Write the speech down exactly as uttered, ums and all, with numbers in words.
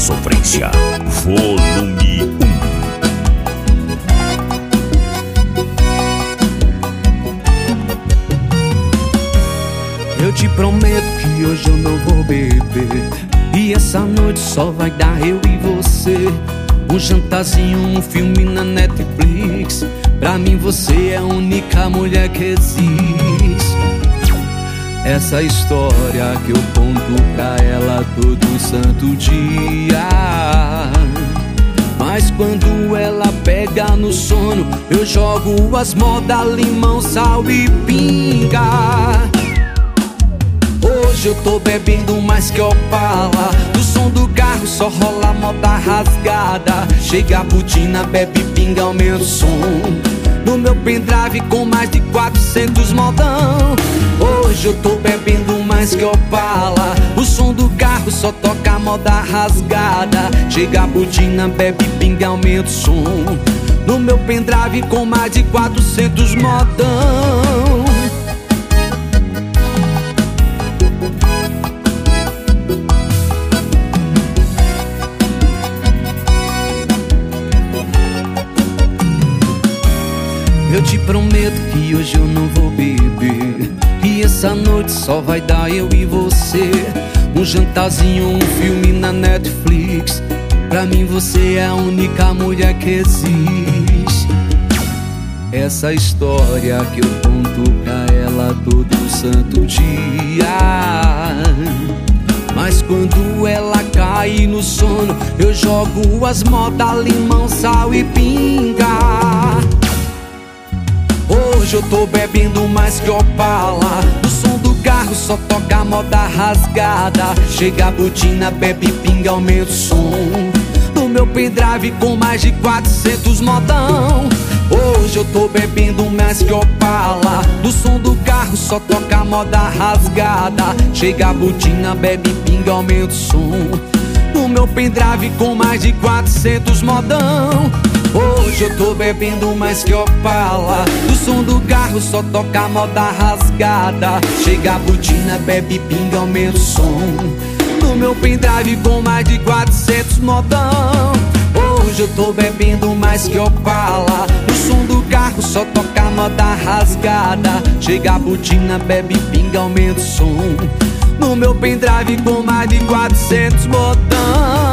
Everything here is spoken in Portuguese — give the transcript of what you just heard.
Sofrência, volume um. Eu te prometo que hoje eu não vou beber, e essa noite só vai dar eu e você. Um jantarzinho, um filme na Netflix. Pra mim você é a única mulher que existe. Essa história que eu conto pra ela todo santo dia. Mas quando ela pega no sono, eu jogo as modas, limão, sal e pinga. Hoje eu tô bebendo mais que Opala. Do som do carro só rola moda rasgada. Chega a butina, bebe pinga, aumenta o som. No meu pendrive com mais de quatrocentos modão. Hoje eu tô bebendo mais que Opala. O som do carro só toca moda rasgada. Chega a butina, bebe pinga, aumenta o som. No meu pendrive com mais de quatrocentos modão. Eu te prometo que hoje eu não vou beber, e essa noite só vai dar eu e você. Um jantarzinho, um filme na Netflix. Pra mim você é a única mulher que existe. Essa história que eu conto pra ela todo santo dia. Mas quando ela cai no sono, eu jogo as modas, limão, sal e pinga. Hoje eu tô bebendo mais que Opala. No som do carro só toca moda rasgada. Chega a butina, bebe pinga, aumenta o som. No meu pendrive com mais de quatrocentos modão. Hoje eu tô bebendo mais que Opala. No som do carro só toca moda rasgada. Chega a butina, bebe pinga, aumenta o som. No meu pendrive com mais de quatrocentos modão. Hoje eu tô bebendo mais que Opala. Do som do carro só toca moda rasgada. Chega a butina, bebe pinga, aumenta o som. No meu pendrive com mais de quatrocentos modão. Hoje eu tô bebendo mais que Opala. Do som do carro só toca moda rasgada. Chega a butina, bebe pinga, aumenta o som. No meu pendrive com mais de quatrocentos modão.